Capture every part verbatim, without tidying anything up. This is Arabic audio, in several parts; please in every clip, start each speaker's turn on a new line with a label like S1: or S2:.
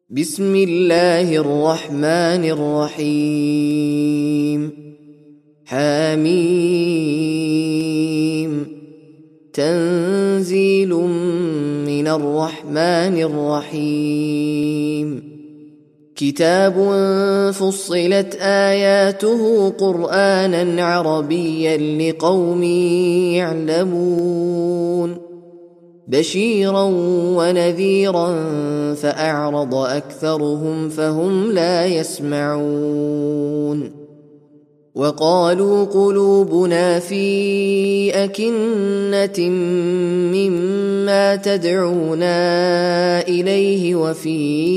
S1: بسم الله الرحمن الرحيم حميم تنزيل من الرحمن الرحيم كتاب فصلت آياته قرآنا عربيا لقوم يعلمون بشيرا ونذيرا فأعرض أكثرهم فهم لا يسمعون وقالوا قلوبنا في أكنة مما تدعونا إليه وفي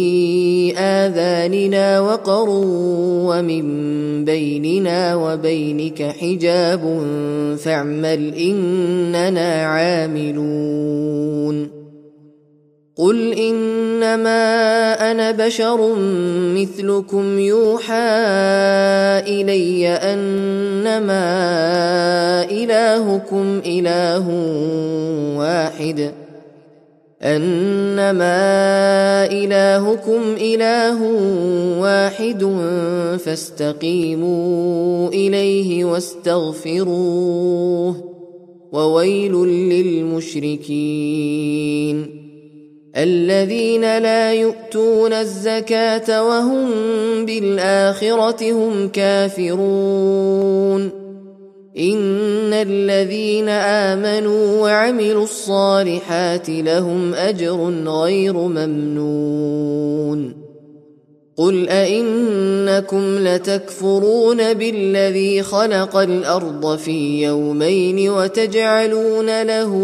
S1: آذاننا وقر ومن بيننا وبينك حجاب فاعمل إننا عاملون قل إنما أنا بشر مثلكم يوحى إلي أنما إلهكم إله واحد أنما إلهكم إله واحد فاستقيموا إليه واستغفروه وويل للمشركين الذين لا يؤتون الزكاة وهم بالآخرة هم كافرون إن الذين آمنوا وعملوا الصالحات لهم أجر غير ممنون قل أئنكم لتكفرون بالذي خلق الأرض في يومين وتجعلون له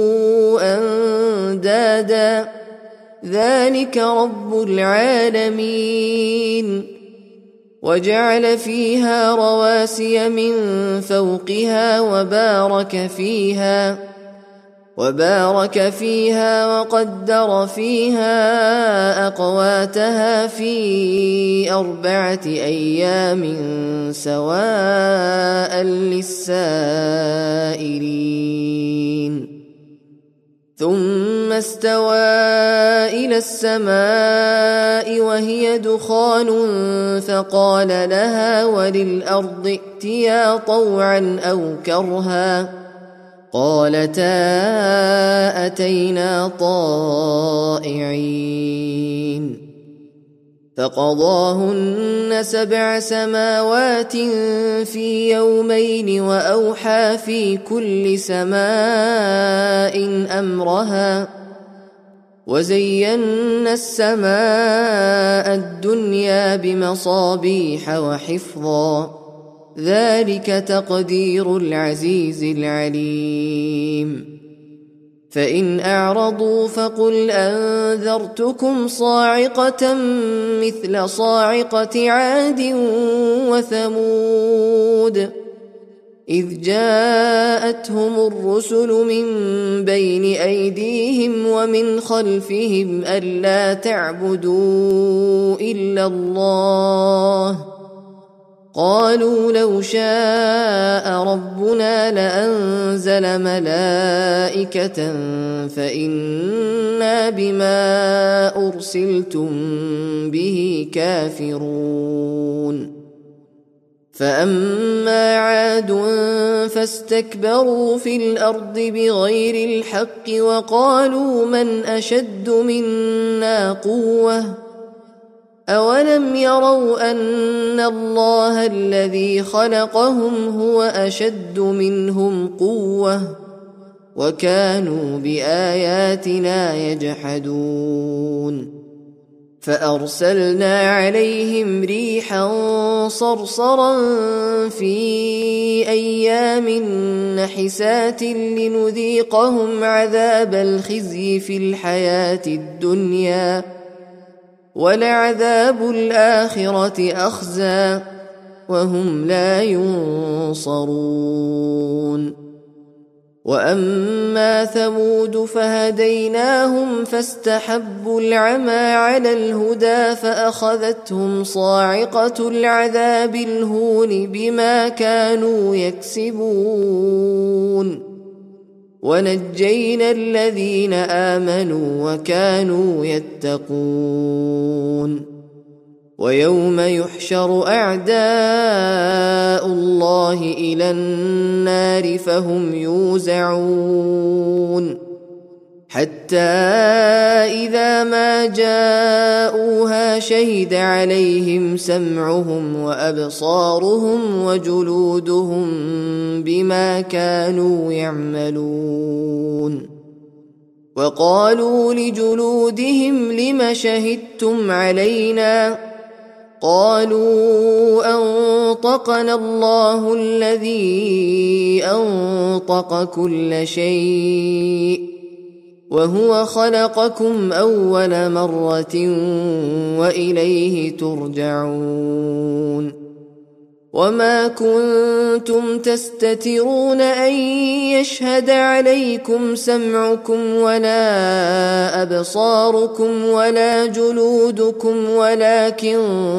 S1: أندادا ذلك رب العالمين وجعل فيها رواسي من فوقها وبارك فيها وبارك فيها وقدر فيها أقواتها في أربعة أيام سواء للسائلين ثم استوى إلى السماء وهي دخان فقال لها وللأرض ائتيا طوعا أو كرها قالتا أتينا طائعين فقضاهن سبع سماوات في يومين وأوحى في كل سماء أمرها وزينا السماء الدنيا بمصابيح وحفظا ذلك تقدير العزيز العليم فإن أعرضوا فقل أنذرتكم صاعقة مثل صاعقة عاد وثمود إذ جاءتهم الرسل من بين أيديهم ومن خلفهم ألا تعبدوا إلا الله قالوا لو شاء ربنا لأنزل ملائكة فإنا بما أرسلتم به كافرون فأما عاد فاستكبروا في الأرض بغير الحق وقالوا من أشد منا قوة أولم يروا أن الله الذي خلقهم هو أشد منهم قوة وكانوا بآياتنا يجحدون فأرسلنا عليهم ريحا صرصرا في أيام نحسات لنذيقهم عذاب الخزي في الحياة الدنيا ولعذاب الآخرة أخزى وهم لا ينصرون وأما ثمود فهديناهم فاستحبوا العمى على الهدى فأخذتهم صاعقة العذاب الهون بما كانوا يكسبون ونجينا الذين آمنوا وكانوا يتقون ويوم يحشر أعداء الله إلى النار فهم يوزعون حتى إذا ما جاءوها شهد عليهم سمعهم وأبصارهم وجلودهم بما كانوا يعملون وقالوا لجلودهم لم شهدتم علينا قالوا أنطقنا الله الذي أنطق كل شيء وهو خلقكم أول مرة وإليه ترجعون وما كنتم تستترون أن يشهد عليكم سمعكم ولا أبصاركم ولا جلودكم ولكن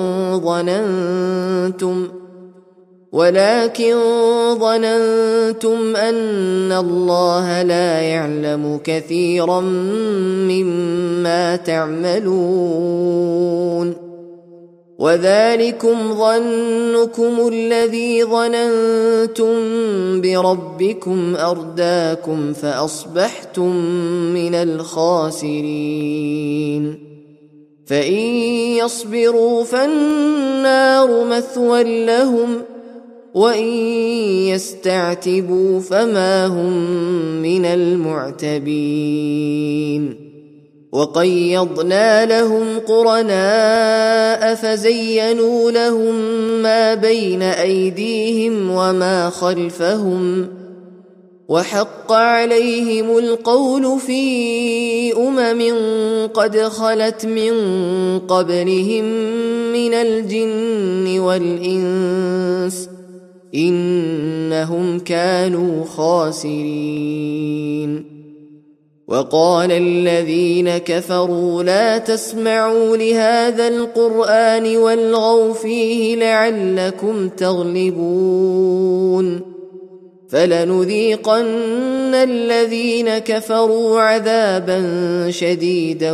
S1: ظننتم ولكن ظننتم أن الله لا يعلم كثيرا مما تعملون وذلكم ظنكم الذي ظننتم بربكم أرداكم فأصبحتم من الخاسرين فإن يصبروا فالنار مثوى لهم وإن يستعتبوا فما هم من المعتبين وقيضنا لهم قرناء فزينوا لهم ما بين أيديهم وما خلفهم وحق عليهم القول في أمم قد خلت من قبلهم من الجن والإنس إنهم كانوا خاسرين وقال الذين كفروا لا تسمعوا لهذا القرآن والغوا فيه لعلكم تغلبون فلنذيقن الذين كفروا عذابا شديدا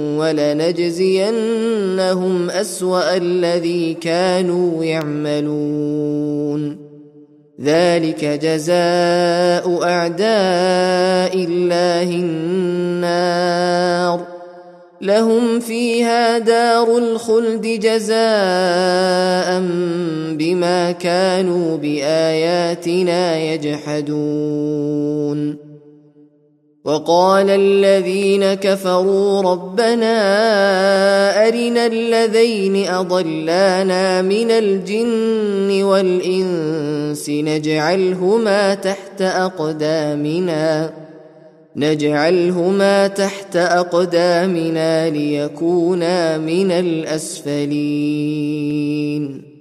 S1: ولنجزينهم أسوأ الذي كانوا يعملون ذلك جزاء أعداء الله النار لهم فيها دار الخلد جزاء بما كانوا بآياتنا يجحدون وقال الذين كفروا ربنا أرنا الذين أضلانا من الجن والإنس نجعلهما تحت أقدامنا نجعلهما تحت أقدامنا ليكونا من الأسفلين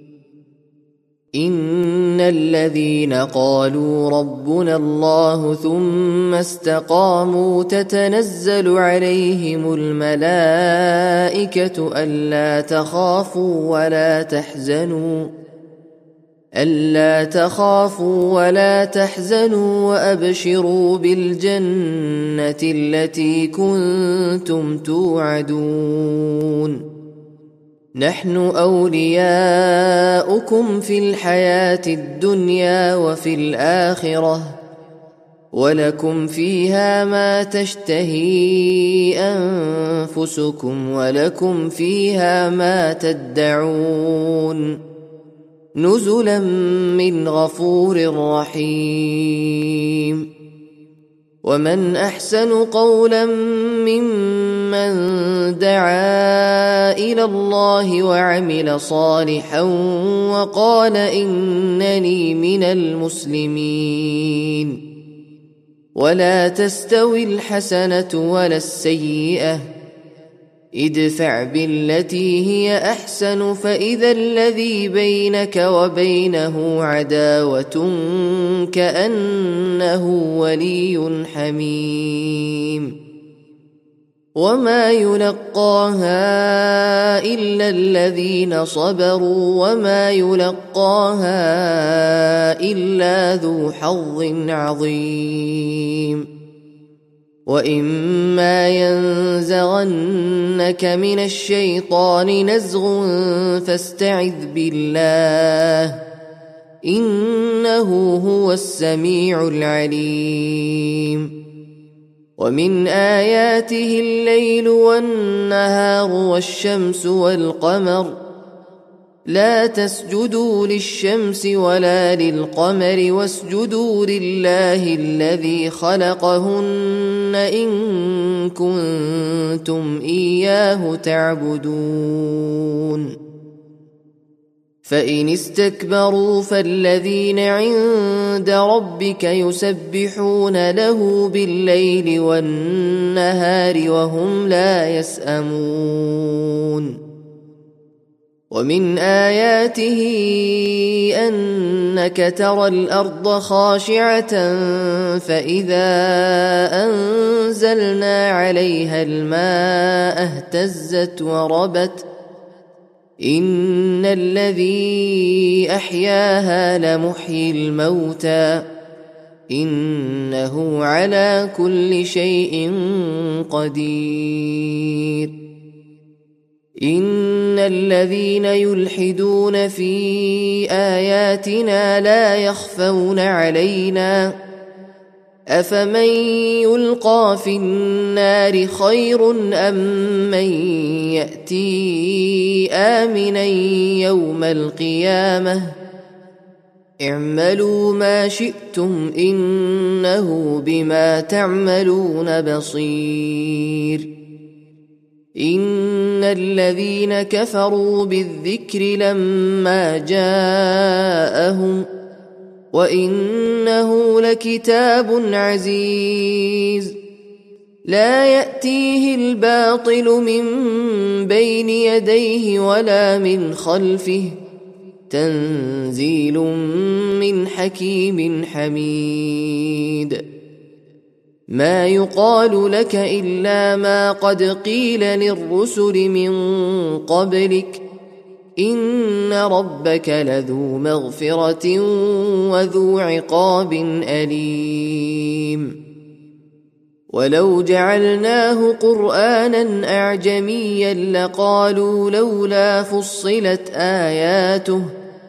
S1: إن الذين قالوا ربنا الله ثم استقاموا تتنزل عليهم الملائكة ألا تخافوا ولا تحزنوا ألا تخافوا ولا تحزنوا وأبشروا بالجنة التي كنتم توعدون نحن أولياؤكم في الحياة الدنيا وفي الآخرة ولكم فيها ما تشتهي أنفسكم ولكم فيها ما تدعون نزلا من غفور رحيم ومن أحسن قولا ممن دعا إلى الله وعمل صالحا وقال إنني من المسلمين ولا تستوي الحسنة ولا السيئة ادفع بالتي هي أحسن فإذا الذي بينك وبينه عداوة كأنه ولي حميم وما يلقاها إلا الذين صبروا وما يلقاها إلا ذو حظ عظيم وإما ينزغنك من الشيطان نزغ فاستعذ بالله إنه هو السميع العليم ومن آياته الليل والنهار والشمس والقمر لا تسجدوا للشمس ولا للقمر واسجدوا لله الذي خلقهن إن كنتم إياه تعبدون فإن استكبروا فالذين عند ربك يسبحون له بالليل والنهار وهم لا يسأمون ومن آياته أنك ترى الأرض خاشعة فإذا أنزلنا عليها الماء اهتزت وربت إن الذي أحياها لمحيي الموتى إنه على كل شيء قدير إن الذين يلحدون في آياتنا لا يخفون علينا أفمن يلقى في النار خير أم من يأتي آمنا يوم القيامة اعملوا ما شئتم إنه بما تعملون بصير إن الذين كفروا بالذكر لما جاءهم وإنه لكتاب عزيز لا يأتيه الباطل من بين يديه ولا من خلفه تنزيل من حكيم حميد ما يقال لك إلا ما قد قيل للرسل من قبلك إن ربك لذو مغفرة وذو عقاب أليم ولو جعلناه قرآنا أعجميا لقالوا لولا فصلت آياته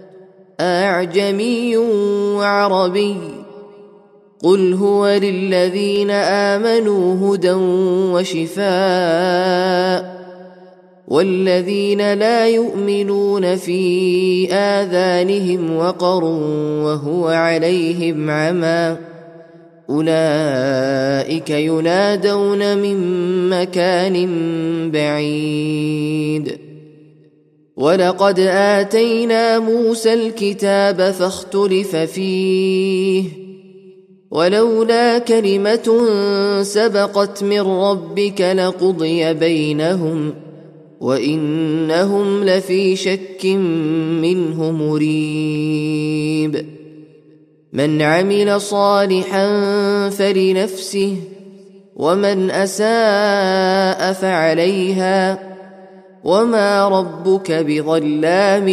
S1: أعجمي وعربي قل هو للذين آمنوا هدى وشفاء والذين لا يؤمنون في آذانهم وقر وهو عليهم عمى أولئك ينادون من مكان بعيد ولقد آتينا موسى الكتاب فاختلف فيه ولولا كلمة سبقت من ربك لقضي بينهم وإنهم لفي شك منه مريب من عمل صالحا فلنفسه ومن أساء فعليها وما ربك بظلام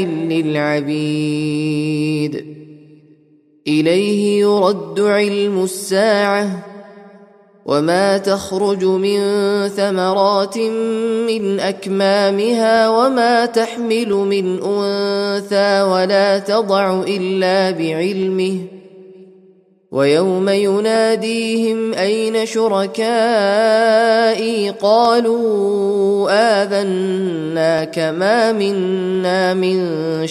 S1: للعبيد إليه يرد علم الساعة وما تخرج من ثمرات من أكمامها وما تحمل من أنثى ولا تضع إلا بعلمه ويوم يناديهم أين شركائي قالوا آذناك ما منا من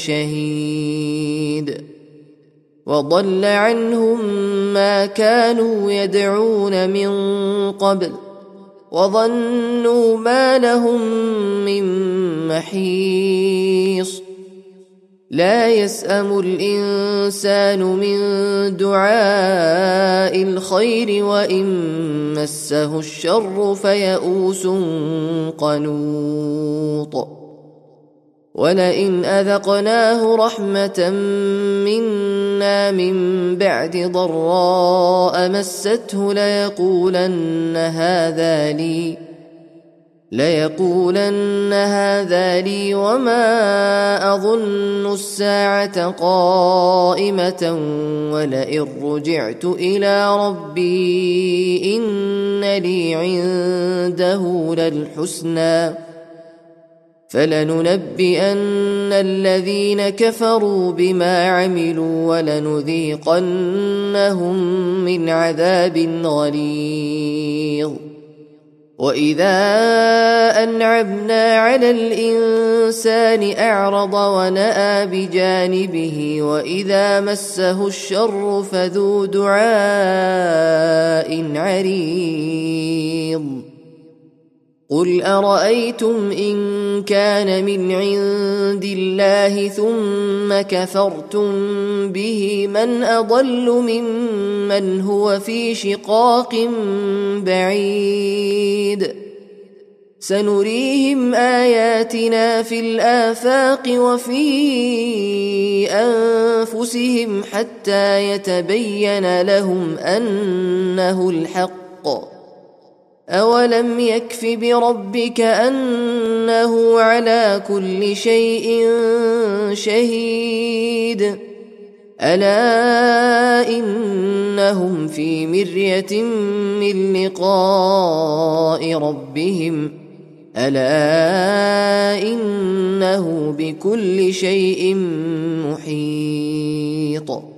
S1: شهيد وضل عنهم ما كانوا يدعون من قبل وظنوا ما لهم من محيص لا يسأم الإنسان من دعاء الخير وإن مسه الشر فيئوس قنوط ولئن أذقناه رحمة منا من بعد ضراء مسته ليقولن هذا لي ليقولن هذا لي وما أظن الساعة قائمة ولئن رجعت إلى ربي إن لي عنده للحسنى فلننبئن الذين كفروا بما عملوا ولنذيقنهم من عذاب غليظ. وإذا أنعمنا على الإنسان أعرض ونأى بجانبه وإذا مسه الشر فذو دعاء عريض. قل أرأيتم إن كان من عند الله ثم كفرتم به من أضل ممن هو في شقاق بعيد. سنريهم آياتنا في الآفاق وفي أنفسهم حتى يتبين لهم أنه الحق. أولم يكف بربك أنه على كل شيء شهيد. ألا إنهم في مرية من لقاء ربهم ألا إنه بكل شيء محيط.